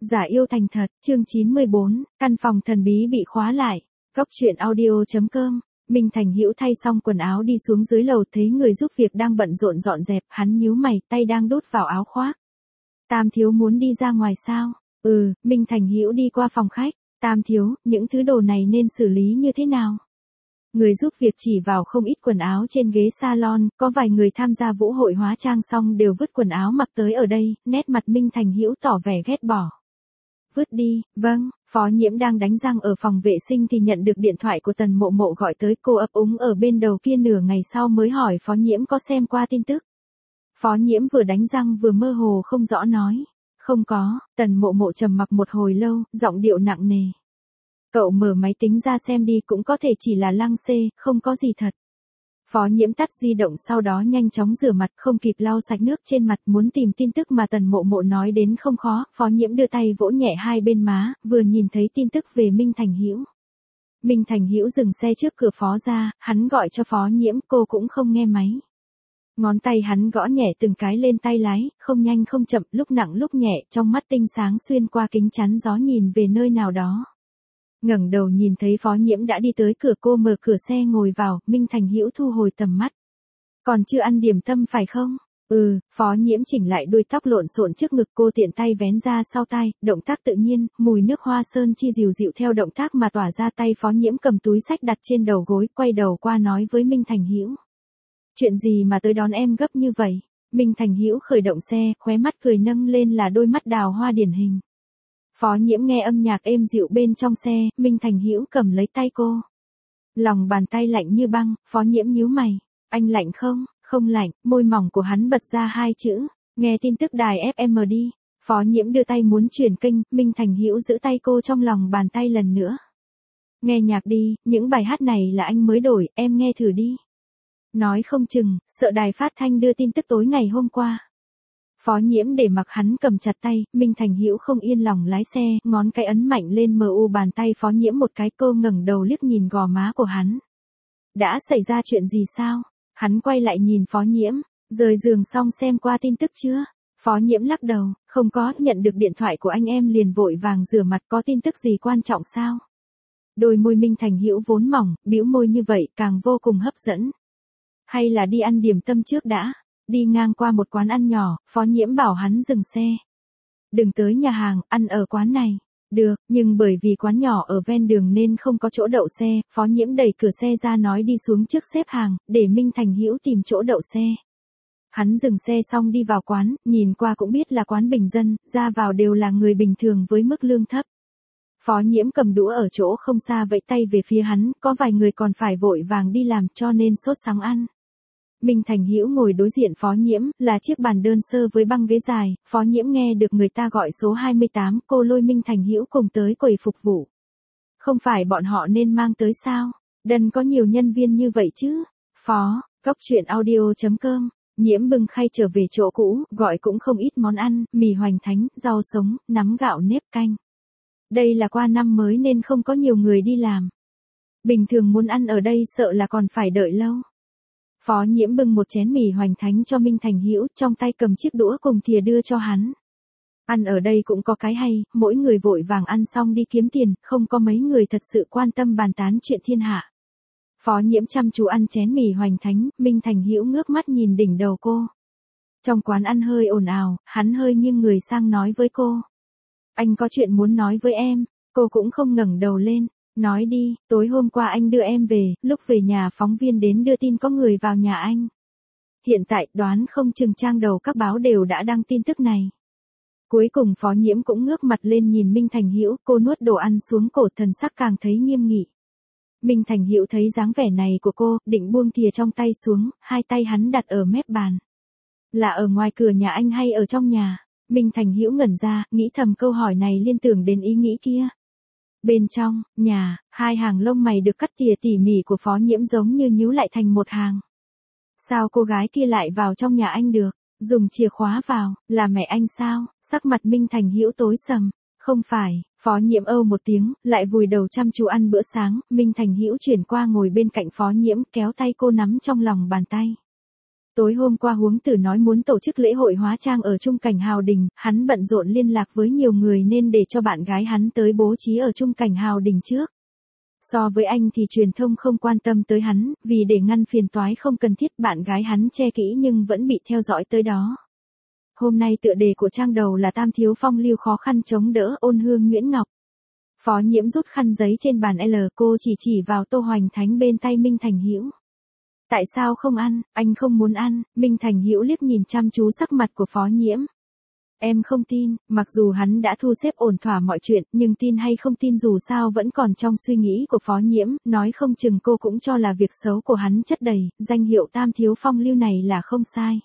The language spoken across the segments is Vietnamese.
Giả yêu thành thật, chương 94, căn phòng thần bí bị khóa lại. Góc truyện audio.com. Minh Thành Hữu thay xong quần áo đi xuống dưới lầu, thấy người giúp việc đang bận rộn dọn dẹp, hắn nhíu mày, tay đang đút vào áo khoác. Tam thiếu muốn đi ra ngoài sao? Minh Thành Hữu đi qua phòng khách. Tam thiếu, những thứ đồ này nên xử lý như thế nào? Người giúp việc chỉ vào không ít quần áo trên ghế salon, có vài người tham gia vũ hội hóa trang xong đều vứt quần áo mặc tới ở đây, nét mặt Minh Thành Hữu tỏ vẻ ghét bỏ. Vứt đi, vâng. Phó Nhiễm đang đánh răng ở phòng vệ sinh thì nhận được điện thoại của Tần Mộ Mộ gọi tới, cô ấp úng ở bên đầu kia nửa ngày sau mới hỏi Phó Nhiễm có xem qua tin tức. Phó Nhiễm vừa đánh răng vừa mơ hồ không rõ nói. Không có. Tần Mộ Mộ trầm mặc một hồi lâu, giọng điệu nặng nề. Cậu mở máy tính ra xem đi, cũng có thể chỉ là lăng xê, không có gì thật. Phó Nhiễm tắt di động, sau đó nhanh chóng rửa mặt, không kịp lau sạch nước trên mặt, muốn tìm tin tức mà Tần Mộ Mộ nói đến không khó. Phó Nhiễm đưa tay vỗ nhẹ hai bên má, vừa nhìn thấy tin tức về Minh Thành Hữu. Minh Thành Hữu dừng xe trước cửa phó ra, hắn gọi cho Phó Nhiễm, cô cũng không nghe máy. Ngón tay hắn gõ nhẹ từng cái lên tay lái, không nhanh không chậm, lúc nặng lúc nhẹ, trong mắt tinh sáng xuyên qua kính chắn gió nhìn về nơi nào đó. Ngẩng đầu nhìn thấy Phó Nhiễm đã đi tới cửa, cô mở cửa xe ngồi vào. Minh Thành Hữu thu hồi tầm mắt. Còn chưa ăn điểm tâm phải không? Phó Nhiễm chỉnh lại đuôi tóc lộn xộn trước ngực, cô tiện tay vén ra sau tai, động tác tự nhiên, mùi nước hoa sơn chi dịu dịu theo động tác mà tỏa ra. Tay Phó Nhiễm cầm túi xách đặt trên đầu gối, quay đầu qua nói với Minh Thành Hữu. Chuyện gì mà tới đón em gấp như vậy? Minh Thành Hữu khởi động xe, khóe mắt cười nâng lên là đôi mắt đào hoa điển hình. Phó Nhiễm nghe âm nhạc êm dịu bên trong xe, Minh Thành Hữu cầm lấy tay cô. Lòng bàn tay lạnh như băng. Phó Nhiễm nhíu mày. Anh lạnh không? Không lạnh. Môi mỏng của hắn bật ra hai chữ. Nghe tin tức đài FM đi. Phó Nhiễm đưa tay muốn chuyển kênh, Minh Thành Hữu giữ tay cô trong lòng bàn tay lần nữa. Nghe nhạc đi, những bài hát này là anh mới đổi, em nghe thử đi. Nói không chừng, sợ đài phát thanh đưa tin tức tối ngày hôm qua. Phó Nhiễm để mặc hắn cầm chặt tay, Minh Thành Hữu không yên lòng lái xe, ngón cái ấn mạnh lên bàn tay Phó Nhiễm một cái, cô ngẩng đầu liếc nhìn gò má của hắn. Đã xảy ra chuyện gì sao? Hắn quay lại nhìn Phó Nhiễm, rời giường xong xem qua tin tức chưa? Phó Nhiễm lắc đầu, không có, nhận được điện thoại của anh em liền vội vàng rửa mặt, có tin tức gì quan trọng sao? Đôi môi Minh Thành Hữu vốn mỏng, bĩu môi như vậy càng vô cùng hấp dẫn. Hay là đi ăn điểm tâm trước đã? Đi ngang qua một quán ăn nhỏ, Phó Nhiễm bảo hắn dừng xe. Đừng tới nhà hàng, ăn ở quán này. Được, nhưng bởi vì quán nhỏ ở ven đường nên không có chỗ đậu xe. Phó Nhiễm đẩy cửa xe ra nói đi xuống trước xếp hàng, để Minh Thành Hữu tìm chỗ đậu xe. Hắn dừng xe xong đi vào quán, nhìn qua cũng biết là quán bình dân, ra vào đều là người bình thường với mức lương thấp. Phó Nhiễm cầm đũa ở chỗ không xa vẫy tay về phía hắn, có vài người còn phải vội vàng đi làm cho nên sốt sắng ăn. Minh Thành Hữu ngồi đối diện Phó Nhiễm, là chiếc bàn đơn sơ với băng ghế dài. Phó Nhiễm nghe được người ta gọi số 28, cô lôi Minh Thành Hữu cùng tới quầy phục vụ. Không phải bọn họ nên mang tới sao? Đần có nhiều nhân viên như vậy chứ? Phó, góc truyện audio.com. Nhiễm bưng khay trở về chỗ cũ, gọi cũng không ít món ăn, mì hoành thánh, rau sống, nắm gạo nếp canh. Đây là qua năm mới nên không có nhiều người đi làm. Bình thường muốn ăn ở đây sợ là còn phải đợi lâu. Phó Nhiễm bưng một chén mì hoành thánh cho Minh Thành Hữu, trong tay cầm chiếc đũa cùng thìa đưa cho hắn. Ăn ở đây cũng có cái hay, mỗi người vội vàng ăn xong đi kiếm tiền, không có mấy người thật sự quan tâm bàn tán chuyện thiên hạ. Phó Nhiễm chăm chú ăn chén mì hoành thánh, Minh Thành Hữu ngước mắt nhìn đỉnh đầu cô. Trong quán ăn hơi ồn ào, hắn hơi nghiêng người sang nói với cô. Anh có chuyện muốn nói với em. Cô cũng không ngẩng đầu lên. Nói đi, tối hôm qua anh đưa em về, lúc về nhà phóng viên đến đưa tin có người vào nhà anh. Hiện tại đoán không chừng trang đầu các báo đều đã đăng tin tức này. Cuối cùng Phó Nhiễm cũng ngước mặt lên nhìn Minh Thành Hữu, cô nuốt đồ ăn xuống cổ, thần sắc càng thấy nghiêm nghị. Minh Thành Hữu thấy dáng vẻ này của cô, định buông thìa trong tay xuống, hai tay hắn đặt ở mép bàn. Là ở ngoài cửa nhà anh hay ở trong nhà? Minh Thành Hữu ngẩn ra, nghĩ thầm câu hỏi này liên tưởng đến ý nghĩ kia. Bên trong, nhà, hai hàng lông mày được cắt tỉa tỉ mỉ của Phó Nhiễm giống như nhíu lại thành một hàng. Sao cô gái kia lại vào trong nhà anh được? Dùng chìa khóa vào, là mẹ anh sao? Sắc mặt Minh Thành Hữu tối sầm. Không phải. Phó Nhiễm âu một tiếng, lại vùi đầu chăm chú ăn bữa sáng. Minh Thành Hữu chuyển qua ngồi bên cạnh Phó Nhiễm, kéo tay cô nắm trong lòng bàn tay. Tối hôm qua Huống Tử nói muốn tổ chức lễ hội hóa trang ở Trung Cảnh Hào Đình, hắn bận rộn liên lạc với nhiều người nên để cho bạn gái hắn tới bố trí ở Trung Cảnh Hào Đình trước. So với anh thì truyền thông không quan tâm tới hắn, vì để ngăn phiền toái không cần thiết bạn gái hắn che kỹ nhưng vẫn bị theo dõi tới đó. Hôm nay tựa đề của trang đầu là Tam thiếu phong lưu khó khăn chống đỡ ôn hương Nguyễn Ngọc. Phó Nhiễm rút khăn giấy trên bàn L, cô chỉ vào Tô Hoành Thánh bên tay Minh Thành Hữu. Tại sao không ăn, anh không muốn ăn, Minh Thành Hữu liếc nhìn chăm chú sắc mặt của Phó Nhiễm. Em không tin, mặc dù hắn đã thu xếp ổn thỏa mọi chuyện, nhưng tin hay không tin dù sao vẫn còn trong suy nghĩ của Phó Nhiễm, nói không chừng cô cũng cho là việc xấu của hắn chất đầy, danh hiệu Tam thiếu phong lưu này là không sai.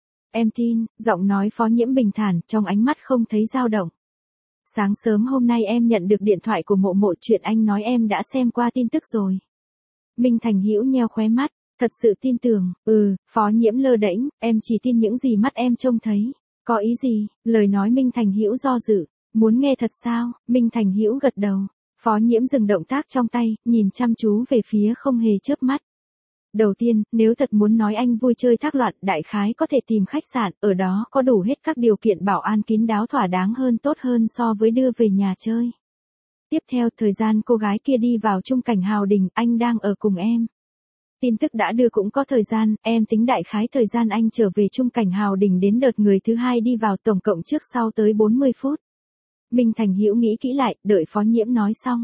Em tin, giọng nói Phó Nhiễm bình thản, trong ánh mắt không thấy dao động. Sáng sớm hôm nay em nhận được điện thoại của Mộ Mộ, chuyện anh nói em đã xem qua tin tức rồi. Minh Thành Hữu nheo khóe mắt, thật sự tin tưởng, Phó Nhiễm lơ đễnh, em chỉ tin những gì mắt em trông thấy. Có ý gì? Lời nói Minh Thành Hữu do dự, muốn nghe thật sao? Minh Thành Hữu gật đầu. Phó Nhiễm dừng động tác trong tay, nhìn chăm chú về phía không hề chớp mắt. Đầu tiên, nếu thật muốn nói anh vui chơi thác loạn, đại khái có thể tìm khách sạn, ở đó có đủ hết các điều kiện bảo an kín đáo thỏa đáng hơn tốt hơn so với đưa về nhà chơi. Tiếp theo, thời gian cô gái kia đi vào Trung Cảnh Hào Đình, anh đang ở cùng em. Tin tức đã đưa cũng có thời gian, em tính đại khái thời gian anh trở về Trung Cảnh Hào Đình đến đợt người thứ hai đi vào tổng cộng trước sau tới 40 phút. Minh Thành Hữu nghĩ kỹ lại, đợi Phó Nhiễm nói xong.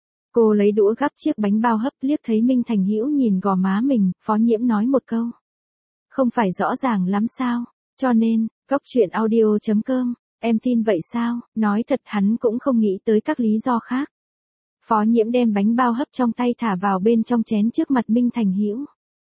Cô lấy đũa gắp chiếc bánh bao hấp, liếc thấy Minh Thành Hữu nhìn gò má mình, Phó Nhiễm nói một câu. Không phải rõ ràng lắm sao, cho nên, goctruyện.audio.com, em tin vậy sao, nói thật hắn cũng không nghĩ tới các lý do khác. Phó Nhiễm đem bánh bao hấp trong tay thả vào bên trong chén trước mặt Minh Thành Hữu.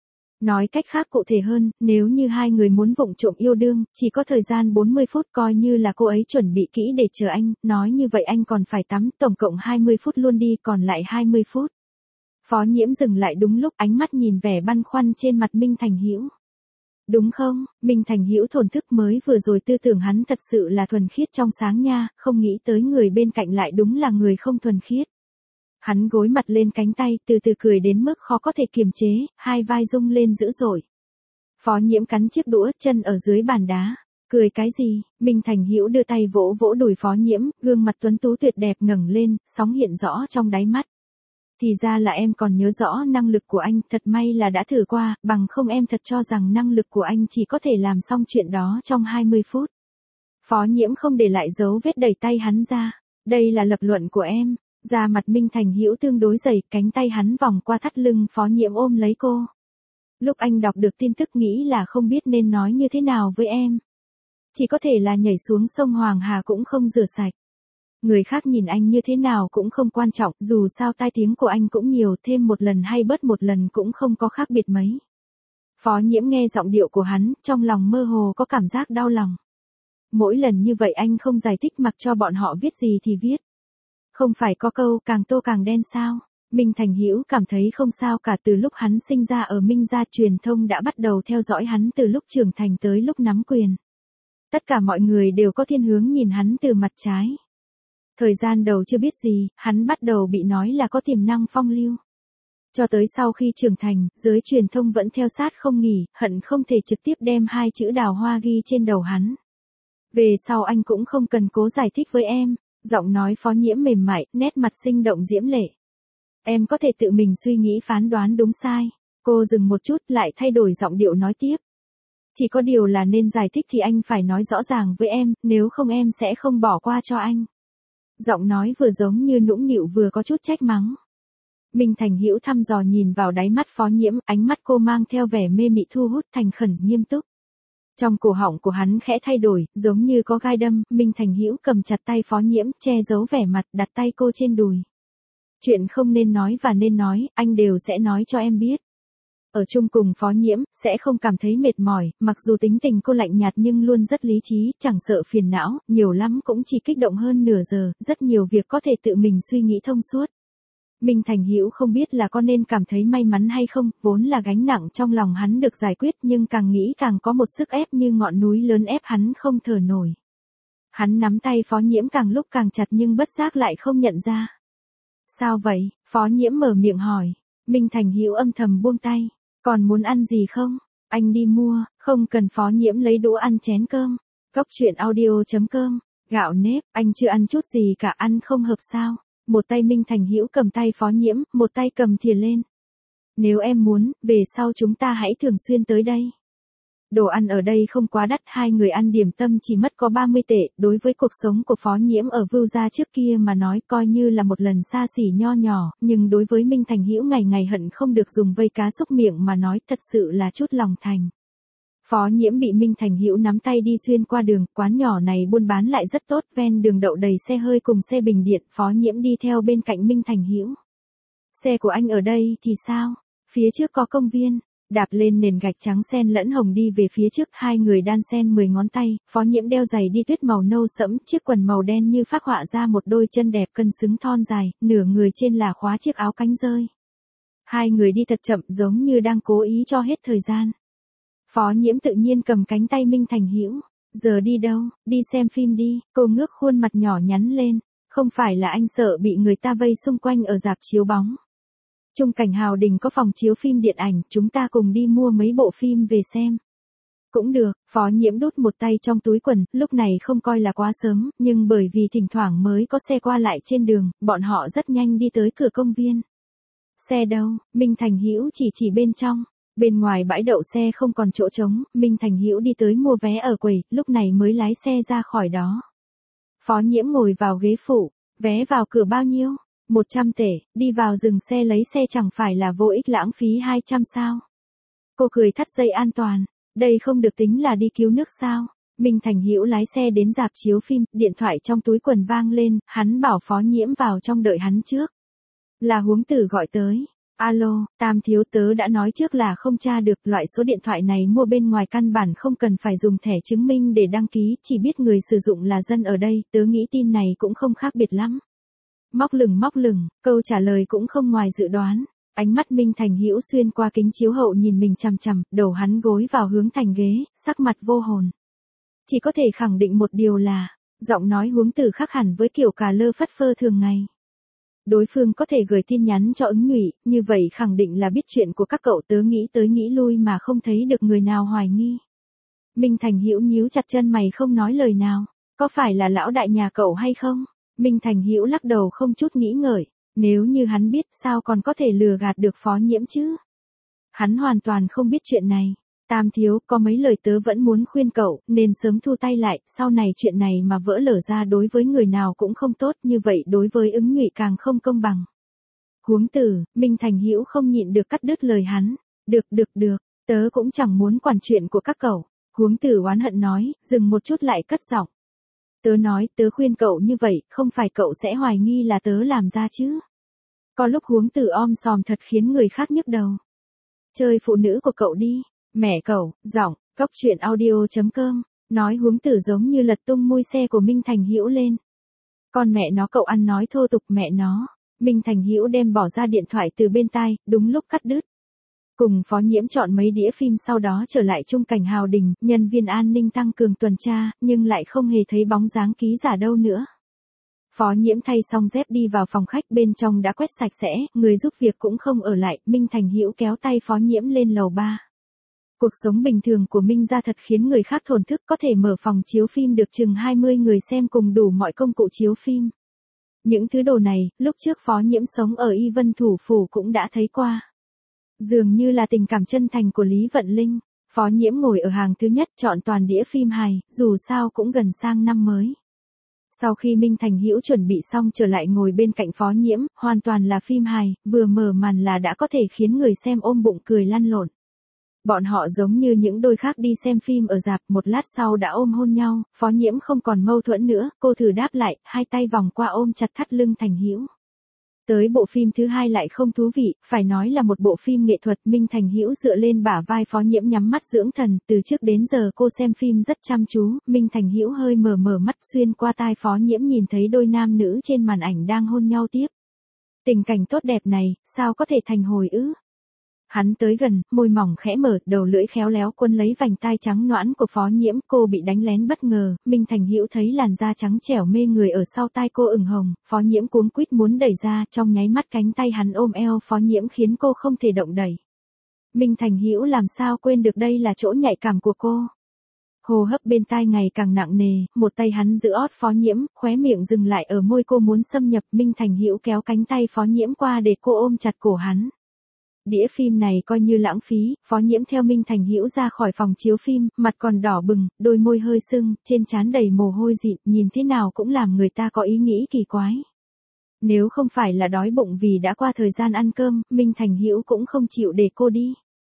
Nói cách khác cụ thể hơn, nếu như hai người muốn vụng trộm yêu đương, chỉ có thời gian 40 phút coi như là cô ấy chuẩn bị kỹ để chờ anh, nói như vậy anh còn phải tắm, tổng cộng 20 phút luôn đi, còn lại 20 phút. Phó Nhiễm dừng lại đúng lúc, ánh mắt nhìn vẻ băn khoăn trên mặt Minh Thành Hữu. Đúng không? Minh Thành Hữu thổn thức, mới vừa rồi tư tưởng hắn thật sự là thuần khiết trong sáng nha, không nghĩ tới người bên cạnh lại đúng là người không thuần khiết. Hắn gối mặt lên cánh tay, từ từ cười đến mức khó có thể kiềm chế, hai vai rung lên dữ dội. Phó Nhiễm cắn chiếc đũa, chân ở dưới bàn đá. Cười cái gì? Minh Thành Hữu đưa tay vỗ vỗ đùi Phó Nhiễm, gương mặt tuấn tú tuyệt đẹp ngẩng lên, sóng hiện rõ trong đáy mắt. Thì ra là em còn nhớ rõ năng lực của anh, thật may là đã thử qua, bằng không em thật cho rằng năng lực của anh chỉ có thể làm xong chuyện đó trong 20 phút. Phó Nhiễm không để lại dấu vết, đẩy tay hắn ra. Đây là lập luận của em. Da mặt Minh Thành Hữu tương đối dày, cánh tay hắn vòng qua thắt lưng Phó Nhiễm ôm lấy cô. Lúc anh đọc được tin tức nghĩ là không biết nên nói như thế nào với em. Chỉ có thể là nhảy xuống sông Hoàng Hà cũng không rửa sạch. Người khác nhìn anh như thế nào cũng không quan trọng, dù sao tai tiếng của anh cũng nhiều, thêm một lần hay bớt một lần cũng không có khác biệt mấy. Phó Nhiễm nghe giọng điệu của hắn, trong lòng mơ hồ có cảm giác đau lòng. Mỗi lần như vậy anh không giải thích mặc cho bọn họ viết gì thì viết. Không phải có câu càng tô càng đen sao? Minh Thành Hữu cảm thấy không sao cả, từ lúc hắn sinh ra ở Minh gia, truyền thông đã bắt đầu theo dõi hắn từ lúc trưởng thành tới lúc nắm quyền. Tất cả mọi người đều có thiên hướng nhìn hắn từ mặt trái. Thời gian đầu chưa biết gì, hắn bắt đầu bị nói là có tiềm năng phong lưu. Cho tới sau khi trưởng thành, giới truyền thông vẫn theo sát không nghỉ, hận không thể trực tiếp đem hai chữ đào hoa ghi trên đầu hắn. Về sau anh cũng không cần cố giải thích với em. Giọng nói Phó Nhiễm mềm mại, nét mặt sinh động diễm lệ. Em có thể tự mình suy nghĩ phán đoán đúng sai. Cô dừng một chút, lại thay đổi giọng điệu nói tiếp. Chỉ có điều là nên giải thích thì anh phải nói rõ ràng với em, nếu không em sẽ không bỏ qua cho anh. Giọng nói vừa giống như nũng nịu vừa có chút trách mắng. Minh Thành Hữu thăm dò nhìn vào đáy mắt Phó Nhiễm, ánh mắt cô mang theo vẻ mê mị thu hút, thành khẩn nghiêm túc. Trong cổ họng của hắn khẽ thay đổi, giống như có gai đâm, Minh Thành Hữu cầm chặt tay Phó Nhiễm, che giấu vẻ mặt, đặt tay cô trên đùi. Chuyện không nên nói và nên nói, anh đều sẽ nói cho em biết. Ở chung cùng Phó Nhiễm, sẽ không cảm thấy mệt mỏi, mặc dù tính tình cô lạnh nhạt nhưng luôn rất lý trí, chẳng sợ phiền não, nhiều lắm cũng chỉ kích động hơn nửa giờ, rất nhiều việc có thể tự mình suy nghĩ thông suốt. Minh Thành Hữu không biết là có nên cảm thấy may mắn hay không, vốn là gánh nặng trong lòng hắn được giải quyết, nhưng càng nghĩ càng có một sức ép như ngọn núi lớn ép hắn không thở nổi. Hắn nắm tay Phó Nhiễm càng lúc càng chặt nhưng bất giác lại không nhận ra. Sao vậy? Phó Nhiễm mở miệng hỏi. Minh Thành Hữu âm thầm buông tay. Còn muốn ăn gì không? anh đi mua, không cần Phó Nhiễm lấy đũa ăn chén cơm. Cốc truyện audio.com, gạo nếp, anh chưa ăn chút gì cả, ăn không hợp sao? Một tay Minh Thành Hữu cầm tay Phó Nhiễm, một tay cầm thìa lên. Nếu em muốn, về sau chúng ta hãy thường xuyên tới đây. Đồ ăn ở đây không quá đắt, hai người ăn điểm tâm chỉ mất có 30 tệ, đối với cuộc sống của Phó Nhiễm ở Vưu Gia trước kia mà nói coi như là một lần xa xỉ nho nhỏ, nhưng đối với Minh Thành Hữu ngày ngày hận không được dùng vây cá xúc miệng mà nói thật sự là chút lòng thành. Phó Nhiễm bị Minh Thành Hữu nắm tay đi xuyên qua đường, quán nhỏ này buôn bán lại rất tốt, ven đường đậu đầy xe hơi cùng xe bình điện, Phó Nhiễm đi theo bên cạnh Minh Thành Hữu. Xe của anh ở đây thì sao? Phía trước có công viên. Đạp lên nền gạch trắng xen lẫn hồng đi về phía trước, hai người đan xen 10 ngón tay, Phó Nhiễm đeo giày đi tuyết màu nâu sẫm, chiếc quần màu đen như phác họa ra một đôi chân đẹp cân xứng thon dài, nửa người trên là khóa chiếc áo cánh rơi. Hai người đi thật chậm giống như đang cố ý cho hết thời gian. Phó Nhiễm tự nhiên cầm cánh tay Minh Thành Hữu. Giờ đi đâu? Đi xem phim đi, cô ngước khuôn mặt nhỏ nhắn lên. Không phải là anh sợ bị người ta vây xung quanh ở rạp chiếu bóng. Trung cảnh Hào Đình có phòng chiếu phim điện ảnh, chúng ta cùng đi mua mấy bộ phim về xem. Cũng được, Phó Nhiễm đút một tay trong túi quần, lúc này không coi là quá sớm, nhưng bởi vì thỉnh thoảng mới có xe qua lại trên đường, bọn họ rất nhanh đi tới cửa công viên. Xe đâu? Minh Thành Hữu chỉ bên trong. Bên ngoài bãi đậu xe không còn chỗ trống, Minh Thành Hữu đi tới mua vé ở quầy, lúc này mới lái xe ra khỏi đó. Phó Nhiễm ngồi vào ghế phụ, vé vào cửa bao nhiêu? 100 tệ, đi vào dừng xe lấy xe chẳng phải là vô ích lãng phí 200 sao? Cô cười thắt dây an toàn, đây không được tính là đi cứu nước sao? Minh Thành Hữu lái xe đến rạp chiếu phim, điện thoại trong túi quần vang lên, hắn bảo Phó Nhiễm vào trong đợi hắn trước. Là Huống Tử gọi tới. Alo, Tam thiếu, tớ đã nói trước là không tra được, loại số điện thoại này mua bên ngoài căn bản không cần phải dùng thẻ chứng minh để đăng ký, chỉ biết người sử dụng là dân ở đây, tớ nghĩ tin này cũng không khác biệt lắm. Móc lửng, câu trả lời cũng không ngoài dự đoán. Ánh mắt Minh Thành Hữu xuyên qua kính chiếu hậu nhìn mình chằm chằm, đầu hắn gối vào hướng thành ghế, sắc mặt vô hồn. Chỉ có thể khẳng định một điều là, giọng nói Huống Tử khác hẳn với kiểu cà lơ phất phơ thường ngày. Đối phương có thể gửi tin nhắn cho Ứng Nhụy, như vậy khẳng định là biết chuyện của các cậu, tớ nghĩ tới nghĩ lui mà không thấy được người nào hoài nghi. Minh Thành Hữu nhíu chặt chân mày không nói lời nào, có phải là lão đại nhà cậu hay không? Minh Thành Hữu lắc đầu không chút nghĩ ngợi, nếu như hắn biết sao còn có thể lừa gạt được Phó Nhiễm chứ? Hắn hoàn toàn không biết chuyện này. Tam thiếu, có mấy lời tớ vẫn muốn khuyên cậu, nên sớm thu tay lại, sau này chuyện này mà vỡ lở ra đối với người nào cũng không tốt, như vậy đối với Ứng Nhụy càng không công bằng. Huống Tử, Minh Thành Hữu không nhịn được cắt đứt lời hắn. Được, tớ cũng chẳng muốn quản chuyện của các cậu. Huống Tử oán hận nói, dừng một chút lại cất giọng. Tớ nói, tớ khuyên cậu như vậy, không phải cậu sẽ hoài nghi là tớ làm ra chứ. Có lúc Huống Tử om sòm thật khiến người khác nhức đầu. Chơi phụ nữ của cậu đi. Mẹ cậu, giọng, Cốc truyện audio.com, nói Huống Tử giống như lật tung mui xe của Minh Thành Hữu lên. Con mẹ nó, cậu ăn nói thô tục mẹ nó. Minh Thành Hữu đem bỏ ra điện thoại từ bên tai, đúng lúc cắt đứt. Cùng Phó Nhiễm chọn mấy đĩa phim sau đó trở lại Trung cảnh Hào Đình, nhân viên an ninh tăng cường tuần tra, nhưng lại không hề thấy bóng dáng ký giả đâu nữa. Phó Nhiễm thay xong dép đi vào phòng khách, bên trong đã quét sạch sẽ, người giúp việc cũng không ở lại, Minh Thành Hữu kéo tay Phó Nhiễm lên lầu 3. Cuộc sống bình thường của Minh gia thật khiến người khác thổn thức, có thể mở phòng chiếu phim được chừng 20 người xem cùng đủ mọi công cụ chiếu phim. Những thứ đồ này, lúc trước Phó Nhiễm sống ở Y Vân Thủ Phủ cũng đã thấy qua. Dường như là tình cảm chân thành của Lý Vận Linh, Phó Nhiễm ngồi ở hàng thứ nhất chọn toàn đĩa phim hài, dù sao cũng gần sang năm mới. Sau khi Minh Thành Hữu chuẩn bị xong trở lại ngồi bên cạnh Phó Nhiễm, hoàn toàn là phim hài, vừa mở màn là đã có thể khiến người xem ôm bụng cười lăn lộn. Bọn họ giống như những đôi khác đi xem phim ở rạp, một lát sau đã ôm hôn nhau, Phó Nhiễm không còn mâu thuẫn nữa, cô thử đáp lại, hai tay vòng qua ôm chặt thắt lưng Thành Hữu. Tới bộ phim thứ hai lại không thú vị, phải nói là một bộ phim nghệ thuật. Minh Thành Hữu dựa lên bả vai Phó Nhiễm nhắm mắt dưỡng thần, từ trước đến giờ cô xem phim rất chăm chú. Minh Thành Hữu hơi mở mắt xuyên qua tai Phó Nhiễm nhìn thấy đôi nam nữ trên màn ảnh đang hôn nhau tiếp. Tình cảnh tốt đẹp này, sao có thể thành hồi ức? Hắn tới gần, môi mỏng khẽ mở, đầu lưỡi khéo léo quấn lấy vành tai trắng nõn của Phó Nhiễm, cô bị đánh lén bất ngờ, Minh Thành Hữu thấy làn da trắng trẻo mê người ở sau tai cô ửng hồng, Phó Nhiễm cuống quýt muốn đẩy ra, trong nháy mắt cánh tay hắn ôm eo Phó Nhiễm khiến cô không thể động đậy. Minh Thành Hữu làm sao quên được đây là chỗ nhạy cảm của cô. Hô hấp bên tai ngày càng nặng nề, một tay hắn giữ ót Phó Nhiễm, khóe miệng dừng lại ở môi cô muốn xâm nhập. Minh Thành Hữu kéo cánh tay Phó Nhiễm qua để cô ôm chặt cổ hắn. Đĩa phim này coi như lãng phí, Phó Nhiễm theo Minh Thành Hữu ra khỏi phòng chiếu phim, mặt còn đỏ bừng, đôi môi hơi sưng, trên trán đầy mồ hôi dịn, nhìn thế nào cũng làm người ta có ý nghĩ kỳ quái. Nếu không phải là đói bụng vì đã qua thời gian ăn cơm, Minh Thành Hữu cũng không chịu để cô đi.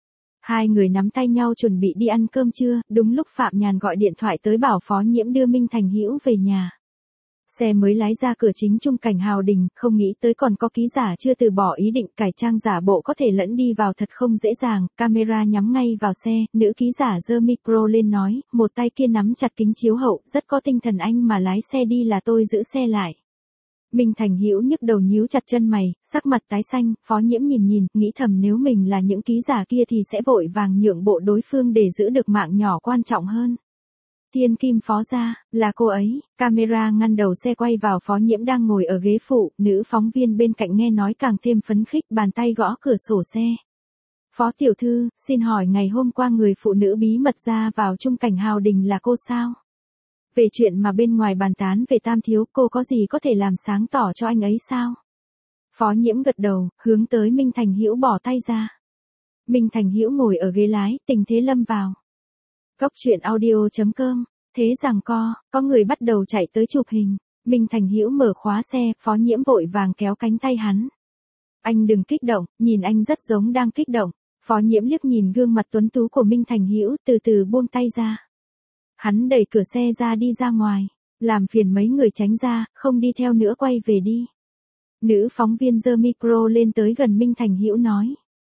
Hai người nắm tay nhau chuẩn bị đi ăn cơm trưa, đúng lúc Phạm Nhàn gọi điện thoại tới bảo Phó Nhiễm đưa Minh Thành Hữu về nhà. Xe mới lái ra cửa chính Trung Cảnh Hào Đình, không nghĩ tới còn có ký giả chưa từ bỏ ý định cải trang giả bộ có thể lẫn đi vào thật không dễ dàng. Camera nhắm ngay vào xe, nữ ký giả giơ micro lên nói, một tay kia nắm chặt kính chiếu hậu, rất có tinh thần anh mà lái xe đi là tôi giữ xe lại. Minh Thành Hữu nhức đầu nhíu chặt chân mày, sắc mặt tái xanh. Phó Nhiễm nhìn, nghĩ thầm nếu mình là những ký giả kia thì sẽ vội vàng nhượng bộ đối phương để giữ được mạng nhỏ quan trọng hơn. Thiên Kim Phó gia, là cô ấy. Camera ngăn đầu xe quay vào Phó Nhiễm đang ngồi ở ghế phụ, nữ phóng viên bên cạnh nghe nói càng thêm phấn khích, bàn tay gõ cửa sổ xe. Phó tiểu thư, xin hỏi ngày hôm qua người phụ nữ bí mật ra vào Trung Cảnh Hào Đình là cô sao? Về chuyện mà bên ngoài bàn tán về Tam thiếu, cô có gì có thể làm sáng tỏ cho anh ấy sao? Phó Nhiễm gật đầu, hướng tới Minh Thành Hữu bỏ tay ra. Minh Thành Hữu ngồi ở ghế lái, tình thế lâm vào. Góc truyện audio.com, thế rằng có người bắt đầu chạy tới chụp hình. Minh Thành Hữu mở khóa xe, Phó Nhiễm vội vàng kéo cánh tay hắn. Anh đừng kích động, nhìn anh rất giống đang kích động. Phó Nhiễm liếc nhìn gương mặt tuấn tú của Minh Thành Hữu, từ từ buông tay ra. Hắn đẩy cửa xe ra đi ra ngoài, làm phiền mấy người tránh ra, không đi theo nữa quay về đi. Nữ phóng viên giơ micro lên tới gần Minh Thành Hữu nói.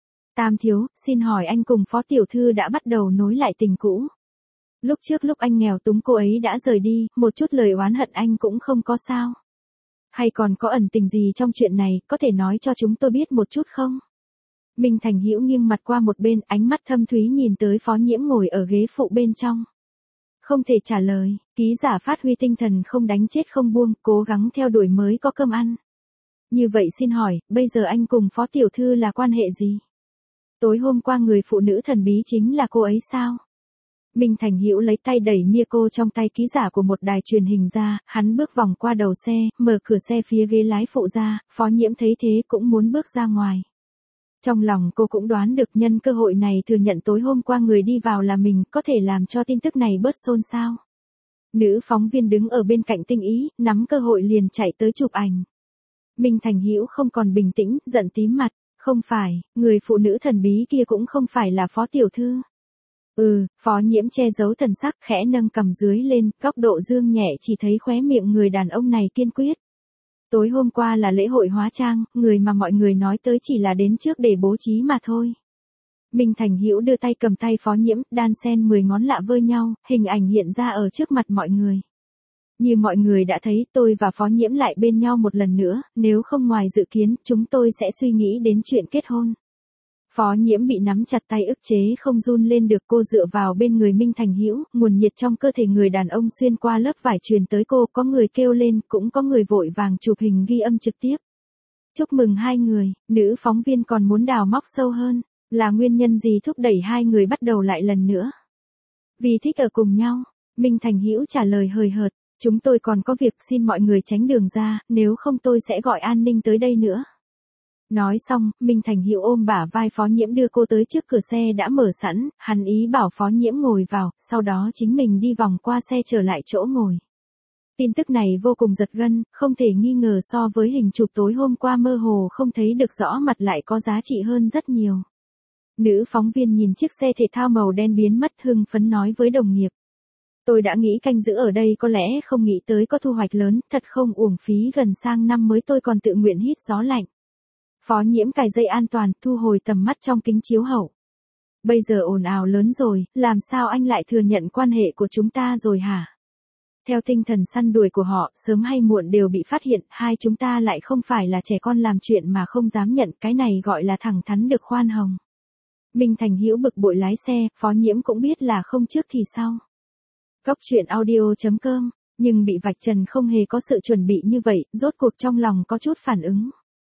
Tam thiếu, xin hỏi anh cùng Phó tiểu thư đã bắt đầu nối lại tình cũ. Lúc trước lúc anh nghèo túng cô ấy đã rời đi, một chút lời oán hận anh cũng không có sao. Hay còn có ẩn tình gì trong chuyện này, có thể nói cho chúng tôi biết một chút không? Minh Thành Hữu nghiêng mặt qua một bên, ánh mắt thâm thúy nhìn tới Phó Nhiễm ngồi ở ghế phụ bên trong. Không thể trả lời, ký giả phát huy tinh thần không đánh chết không buông, cố gắng theo đuổi mới có cơm ăn. Như vậy xin hỏi, bây giờ anh cùng Phó tiểu thư là quan hệ gì? Tối hôm qua người phụ nữ thần bí chính là cô ấy sao? Minh Thành Hữu lấy tay đẩy micro trong tay ký giả của một đài truyền hình ra, hắn bước vòng qua đầu xe, mở cửa xe phía ghế lái phụ ra. Phó Nhiễm thấy thế cũng muốn bước ra ngoài. Trong lòng cô cũng đoán được nhân cơ hội này thừa nhận tối hôm qua người đi vào là mình, có thể làm cho tin tức này bớt xôn xao. Nữ phóng viên đứng ở bên cạnh tinh ý, nắm cơ hội liền chạy tới chụp ảnh. Minh Thành Hữu không còn bình tĩnh, giận tím mặt. Không phải, người phụ nữ thần bí kia cũng không phải là Phó tiểu thư. Phó Nhiễm che giấu thần sắc, khẽ nâng cằm dưới lên, góc độ dương nhẹ chỉ thấy khóe miệng người đàn ông này kiên quyết. Tối hôm qua là lễ hội hóa trang, người mà mọi người nói tới chỉ là đến trước để bố trí mà thôi. Minh Thành Hữu đưa tay cầm tay Phó Nhiễm, đan xen 10 ngón lạ vơi nhau, hình ảnh hiện ra ở trước mặt mọi người. Như mọi người đã thấy, tôi và Phó Nhiễm lại bên nhau một lần nữa, nếu không ngoài dự kiến, chúng tôi sẽ suy nghĩ đến chuyện kết hôn. Phó Nhiễm bị nắm chặt tay ức chế không run lên được, cô dựa vào bên người Minh Thành Hữu, nguồn nhiệt trong cơ thể người đàn ông xuyên qua lớp vải truyền tới cô, có người kêu lên, cũng có người vội vàng chụp hình ghi âm trực tiếp. Chúc mừng hai người, nữ phóng viên còn muốn đào móc sâu hơn, là nguyên nhân gì thúc đẩy hai người bắt đầu lại lần nữa? Vì thích ở cùng nhau, Minh Thành Hữu trả lời hời hợt, chúng tôi còn có việc, xin mọi người tránh đường ra, nếu không tôi sẽ gọi an ninh tới đây nữa. Nói xong, Minh Thành Hữu ôm bả vai Phó Nhiễm đưa cô tới trước cửa xe đã mở sẵn, hắn ý bảo Phó Nhiễm ngồi vào, sau đó chính mình đi vòng qua xe trở lại chỗ ngồi. Tin tức này vô cùng giật gân, không thể nghi ngờ so với hình chụp tối hôm qua mơ hồ không thấy được rõ mặt lại có giá trị hơn rất nhiều. Nữ phóng viên nhìn chiếc xe thể thao màu đen biến mất hưng phấn nói với đồng nghiệp. Tôi đã nghĩ canh giữ ở đây có lẽ không nghĩ tới có thu hoạch lớn, thật không uổng phí gần sang năm mới tôi còn tự nguyện hít gió lạnh. Phó Nhiễm cài dây an toàn, thu hồi tầm mắt trong kính chiếu hậu. Bây giờ ồn ào lớn rồi, làm sao anh lại thừa nhận quan hệ của chúng ta rồi hả? Theo tinh thần săn đuổi của họ, sớm hay muộn đều bị phát hiện, hai chúng ta lại không phải là trẻ con làm chuyện mà không dám nhận, cái này gọi là thẳng thắn được khoan hồng. Minh Thành Hữu bực bội lái xe, Phó Nhiễm cũng biết là không trước thì sau. Góc truyện audio.com, nhưng bị vạch trần không hề có sự chuẩn bị như vậy, rốt cuộc trong lòng có chút phản ứng.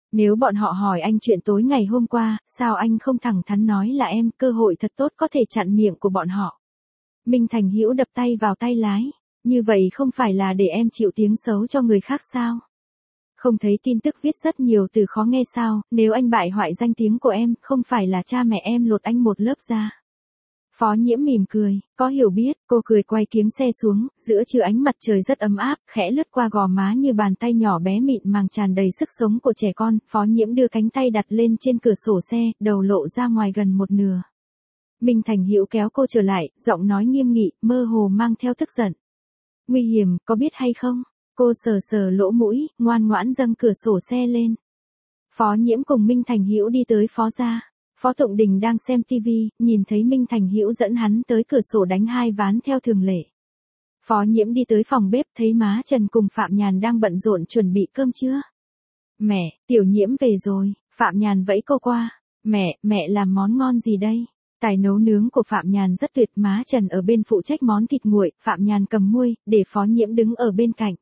Nếu bọn họ hỏi anh chuyện tối ngày hôm qua, sao anh không thẳng thắn nói là em, cơ hội thật tốt có thể chặn miệng của bọn họ. Minh Thành Hữu đập tay vào tay lái, như vậy không phải là để em chịu tiếng xấu cho người khác sao? Không thấy tin tức viết rất nhiều từ khó nghe sao, nếu anh bại hoại danh tiếng của em, không phải là cha mẹ em lột anh một lớp da. Phó Nhiễm mỉm cười, có hiểu biết, cô cười quay kiếng xe xuống, giữa trưa ánh mặt trời rất ấm áp, khẽ lướt qua gò má như bàn tay nhỏ bé mịn màng tràn đầy sức sống của trẻ con, Phó Nhiễm đưa cánh tay đặt lên trên cửa sổ xe, đầu lộ ra ngoài gần một nửa. Minh Thành Hữu kéo cô trở lại, giọng nói nghiêm nghị, mơ hồ mang theo tức giận. Nguy hiểm, có biết hay không? Cô sờ sờ lỗ mũi, ngoan ngoãn dâng cửa sổ xe lên. Phó Nhiễm cùng Minh Thành Hữu đi tới Phó gia. Phó Tụng Đình đang xem tivi, nhìn thấy Minh Thành Hữu dẫn hắn tới cửa sổ đánh 2 ván theo thường lệ. Phó Nhiễm đi tới phòng bếp thấy má Trần cùng Phạm Nhàn đang bận rộn chuẩn bị cơm trưa. Mẹ, Tiểu Nhiễm về rồi, Phạm Nhàn vẫy cô qua. Mẹ làm món ngon gì đây? Tài nấu nướng của Phạm Nhàn rất tuyệt, má Trần ở bên phụ trách món thịt nguội, Phạm Nhàn cầm muôi, để Phó Nhiễm đứng ở bên cạnh.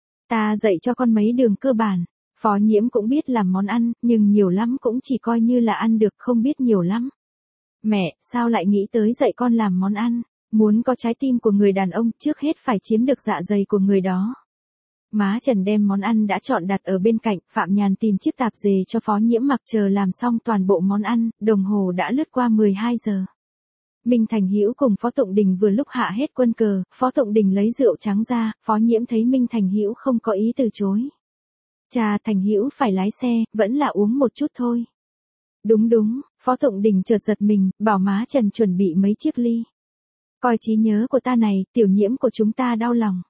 Ta dạy cho con mấy đường cơ bản. Phó Nhiễm cũng biết làm món ăn, nhưng nhiều lắm cũng chỉ coi như là ăn được, không biết nhiều lắm. Mẹ, sao lại nghĩ tới dạy con làm món ăn? Muốn có trái tim của người đàn ông, trước hết phải chiếm được dạ dày của người đó. Má Trần đem món ăn đã chọn đặt ở bên cạnh, Phạm Nhàn tìm chiếc tạp dề cho Phó Nhiễm mặc, chờ làm xong toàn bộ món ăn, đồng hồ đã lướt qua 12 giờ. Minh Thành Hữu cùng Phó Tụng Đình vừa lúc hạ hết quân cờ, Phó Tụng Đình lấy rượu trắng ra, Phó Nhiễm thấy Minh Thành Hữu không có ý từ chối. Cha, Thành Hữu phải lái xe, vẫn là uống một chút thôi. Đúng, Phó Tụng Đình chợt giật mình, bảo má Trần chuẩn bị mấy chiếc ly. Coi trí nhớ của ta này, Tiểu Nhiễm của chúng ta đau lòng.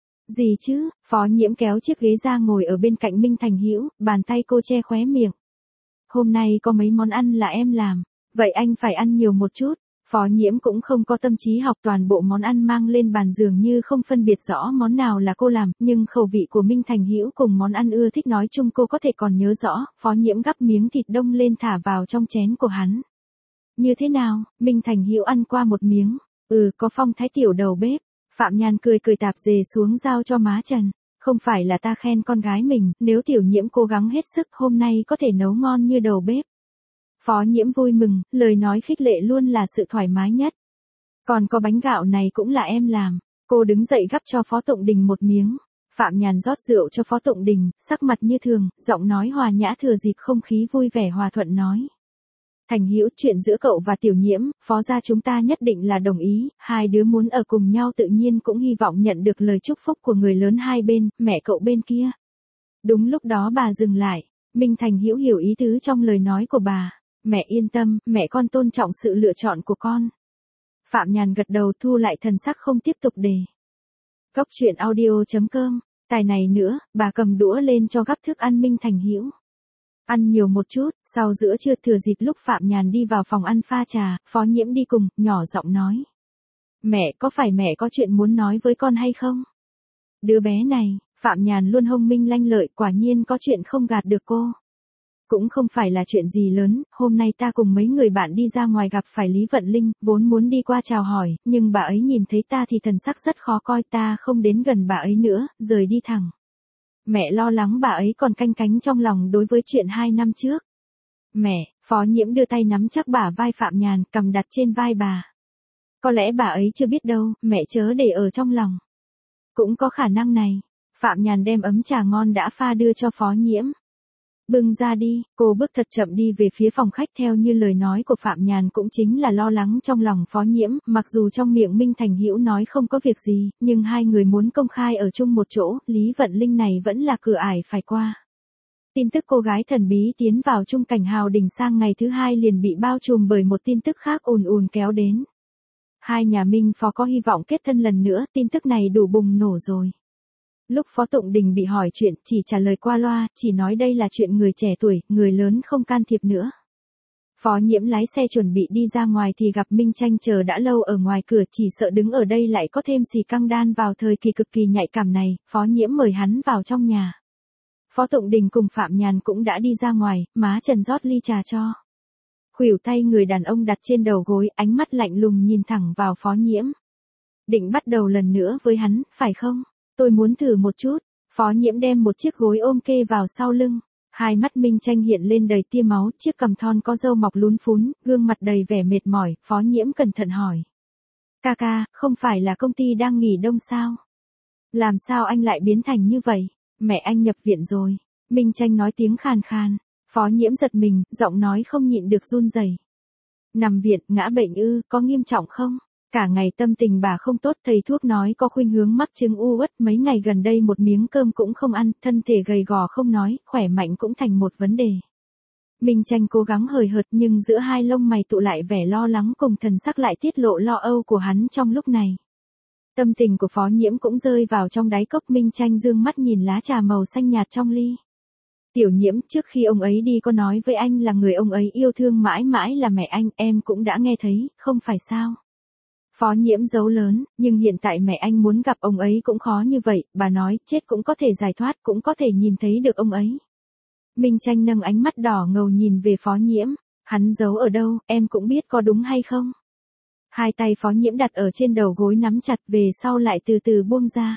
Gì chứ? Phó Nhiễm kéo chiếc ghế ra ngồi ở bên cạnh Minh Thành Hữu, bàn tay cô che khóe miệng. Hôm nay có mấy món ăn là em làm, vậy anh phải ăn nhiều một chút. Phó Nhiễm cũng không có tâm trí học toàn bộ món ăn mang lên bàn, dường như không phân biệt rõ món nào là cô làm, nhưng khẩu vị của Minh Thành Hữu cùng món ăn ưa thích nói chung cô có thể còn nhớ rõ. Phó Nhiễm gắp miếng thịt đông lên thả vào trong chén của hắn. Như thế nào? Minh Thành Hữu ăn qua một miếng. Có phong thái tiểu đầu bếp. Phạm Nhàn cười tạp dề xuống giao cho má Trần. Không phải là ta khen con gái mình, nếu Tiểu Nhiễm cố gắng hết sức hôm nay có thể nấu ngon như đầu bếp. Phó Nhiễm vui mừng, lời nói khích lệ luôn là sự thoải mái nhất. Còn có bánh gạo này cũng là em làm. Cô đứng dậy gắp cho Phó Tụng Đình một miếng. Phạm Nhàn rót rượu cho Phó Tụng Đình, sắc mặt như thường, giọng nói hòa nhã thừa dịp không khí vui vẻ hòa thuận nói. Thành Hữu, chuyện giữa cậu và Tiểu Nhiễm, Phó gia chúng ta nhất định là đồng ý, hai đứa muốn ở cùng nhau tự nhiên cũng hy vọng nhận được lời chúc phúc của người lớn hai bên, mẹ cậu bên kia. Đúng lúc đó bà dừng lại, Minh Thành Hữu hiểu ý tứ trong lời nói của bà. Mẹ yên tâm, mẹ con tôn trọng sự lựa chọn của con. Phạm Nhàn gật đầu, thu lại thần sắc không tiếp tục đề. Góc truyện audio.com, tài này nữa, bà cầm đũa lên cho gắp thức ăn Minh Thành Hữu. Ăn nhiều một chút, sau giữa trưa thừa dịp lúc Phạm Nhàn đi vào phòng ăn pha trà, Phó Nhiễm đi cùng, nhỏ giọng nói. Mẹ, có phải mẹ có chuyện muốn nói với con hay không? Đứa bé này, Phạm Nhàn luôn thông minh lanh lợi, quả nhiên có chuyện không gạt được cô. Cũng không phải là chuyện gì lớn, hôm nay ta cùng mấy người bạn đi ra ngoài gặp phải Lý Vận Linh, vốn muốn đi qua chào hỏi, nhưng bà ấy nhìn thấy ta thì thần sắc rất khó coi, ta không đến gần bà ấy nữa, rời đi thẳng. Mẹ lo lắng bà ấy còn canh cánh trong lòng đối với chuyện 2 năm trước. Mẹ, Phó Nhiễm đưa tay nắm chắc bả vai Phạm Nhàn, cầm đặt trên vai bà. Có lẽ bà ấy chưa biết đâu, mẹ chớ để ở trong lòng. Cũng có khả năng này. Phạm Nhàn đem ấm trà ngon đã pha đưa cho Phó Nhiễm. Bưng ra đi, cô bước thật chậm đi về phía phòng khách, theo như lời nói của Phạm Nhàn cũng chính là lo lắng trong lòng Phó Nhiễm, mặc dù trong miệng Minh Thành Hữu nói không có việc gì, nhưng hai người muốn công khai ở chung một chỗ, Lý Vận Linh này vẫn là cửa ải phải qua. Tin tức cô gái thần bí tiến vào chung cảnh Hào Đình sang ngày thứ hai liền bị bao trùm bởi một tin tức khác ùn ùn kéo đến. Hai nhà Minh Phó có hy vọng kết thân lần nữa, tin tức này đủ bùng nổ rồi. Lúc Phó Tụng Đình bị hỏi chuyện, chỉ trả lời qua loa, chỉ nói đây là chuyện người trẻ tuổi, người lớn không can thiệp nữa. Phó Nhiễm lái xe chuẩn bị đi ra ngoài thì gặp Minh Tranh chờ đã lâu ở ngoài cửa, chỉ sợ đứng ở đây lại có thêm xì căng đan vào thời kỳ cực kỳ nhạy cảm này, Phó Nhiễm mời hắn vào trong nhà. Phó Tụng Đình cùng Phạm Nhàn cũng đã đi ra ngoài, má Trần rót ly trà cho. Khuỷu tay người đàn ông đặt trên đầu gối, ánh mắt lạnh lùng nhìn thẳng vào Phó Nhiễm. Định bắt đầu lần nữa với hắn, phải không? Tôi muốn thử một chút. Phó Nhiễm đem một chiếc gối ôm kê vào sau lưng. Hai mắt Minh Tranh hiện lên đầy tia máu, chiếc cằm thon có râu mọc lún phún, gương mặt đầy vẻ mệt mỏi, Phó Nhiễm cẩn thận hỏi. Ca ca, không phải là công ty đang nghỉ đông sao? Làm sao anh lại biến thành như vậy? Mẹ anh nhập viện rồi. Minh Tranh nói tiếng khàn khàn. Phó Nhiễm giật mình, giọng nói không nhịn được run rẩy. Nằm viện, ngã bệnh ư, có nghiêm trọng không? Cả ngày tâm tình bà không tốt, thầy thuốc nói có khuynh hướng mắc chứng u uất, mấy ngày gần đây một miếng cơm cũng không ăn, thân thể gầy gò không nói, khỏe mạnh cũng thành một vấn đề. Minh Tranh cố gắng hời hợt nhưng giữa hai lông mày tụ lại vẻ lo lắng cùng thần sắc lại tiết lộ lo âu của hắn trong lúc này. Tâm tình của Phó Nhiễm cũng rơi vào trong đáy cốc. Minh Tranh dương mắt nhìn lá trà màu xanh nhạt trong ly. Tiểu Nhiễm, trước khi ông ấy đi có nói với anh là người ông ấy yêu thương mãi mãi là mẹ anh, em cũng đã nghe thấy, không phải sao? Phó Nhiễm giấu lớn, nhưng hiện tại mẹ anh muốn gặp ông ấy cũng khó như vậy, bà nói chết cũng có thể giải thoát, cũng có thể nhìn thấy được ông ấy. Minh Tranh nâng ánh mắt đỏ ngầu nhìn về Phó Nhiễm, hắn giấu ở đâu, em cũng biết có đúng hay không? Hai tay Phó Nhiễm đặt ở trên đầu gối nắm chặt, về sau lại từ từ buông ra.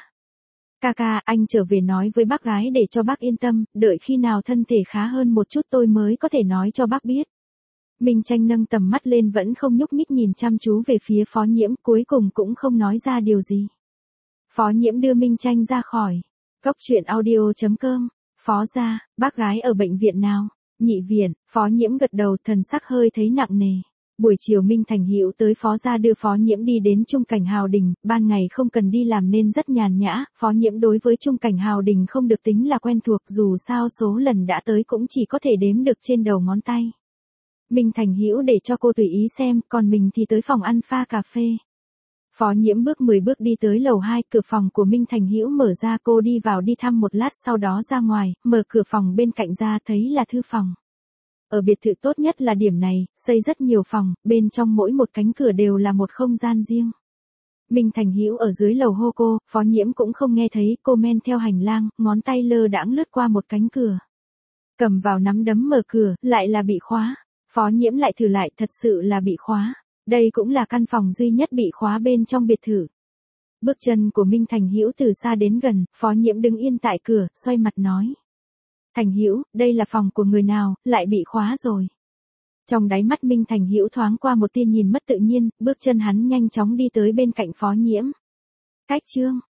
Ca ca, anh trở về nói với bác gái để cho bác yên tâm, đợi khi nào thân thể khá hơn một chút tôi mới có thể nói cho bác biết. Minh Tranh nâng tầm mắt lên vẫn không nhúc nhích nhìn chăm chú về phía Phó Nhiễm, cuối cùng cũng không nói ra điều gì. Phó Nhiễm đưa Minh Tranh ra khỏi. Cốc truyện audio.com. Phó gia, bác gái ở bệnh viện nào? Nhị viện. Phó Nhiễm gật đầu, thần sắc hơi thấy nặng nề. Buổi chiều Minh Thành Hữu tới Phó gia đưa Phó Nhiễm đi đến Trung Cảnh Hào Đình, ban ngày không cần đi làm nên rất nhàn nhã, Phó Nhiễm đối với Trung Cảnh Hào Đình không được tính là quen thuộc, dù sao số lần đã tới cũng chỉ có thể đếm được trên đầu ngón tay. Minh Thành Hữu để cho cô tùy ý xem, còn mình thì tới phòng ăn pha cà phê. Phó Nhiễm bước 10 bước đi tới lầu 2, cửa phòng của Minh Thành Hữu mở ra, cô đi vào đi thăm một lát sau đó ra ngoài, mở cửa phòng bên cạnh ra thấy là thư phòng. Ở biệt thự tốt nhất là điểm này, xây rất nhiều phòng, bên trong mỗi một cánh cửa đều là một không gian riêng. Minh Thành Hữu ở dưới lầu hô cô, Phó Nhiễm cũng không nghe thấy, cô men theo hành lang, ngón tay lơ đãng lướt qua một cánh cửa. Cầm vào nắm đấm mở cửa, lại là bị khóa. Phó Nhiễm lại thử lại, thật sự là bị khóa. Đây cũng là căn phòng duy nhất bị khóa bên trong biệt thự. Bước chân của Minh Thành Hữu từ xa đến gần, Phó Nhiễm đứng yên tại cửa, xoay mặt nói. Thành Hữu, đây là phòng của người nào, lại bị khóa rồi. Trong đáy mắt Minh Thành Hữu thoáng qua một tia nhìn mất tự nhiên, bước chân hắn nhanh chóng đi tới bên cạnh Phó Nhiễm. Cách chương.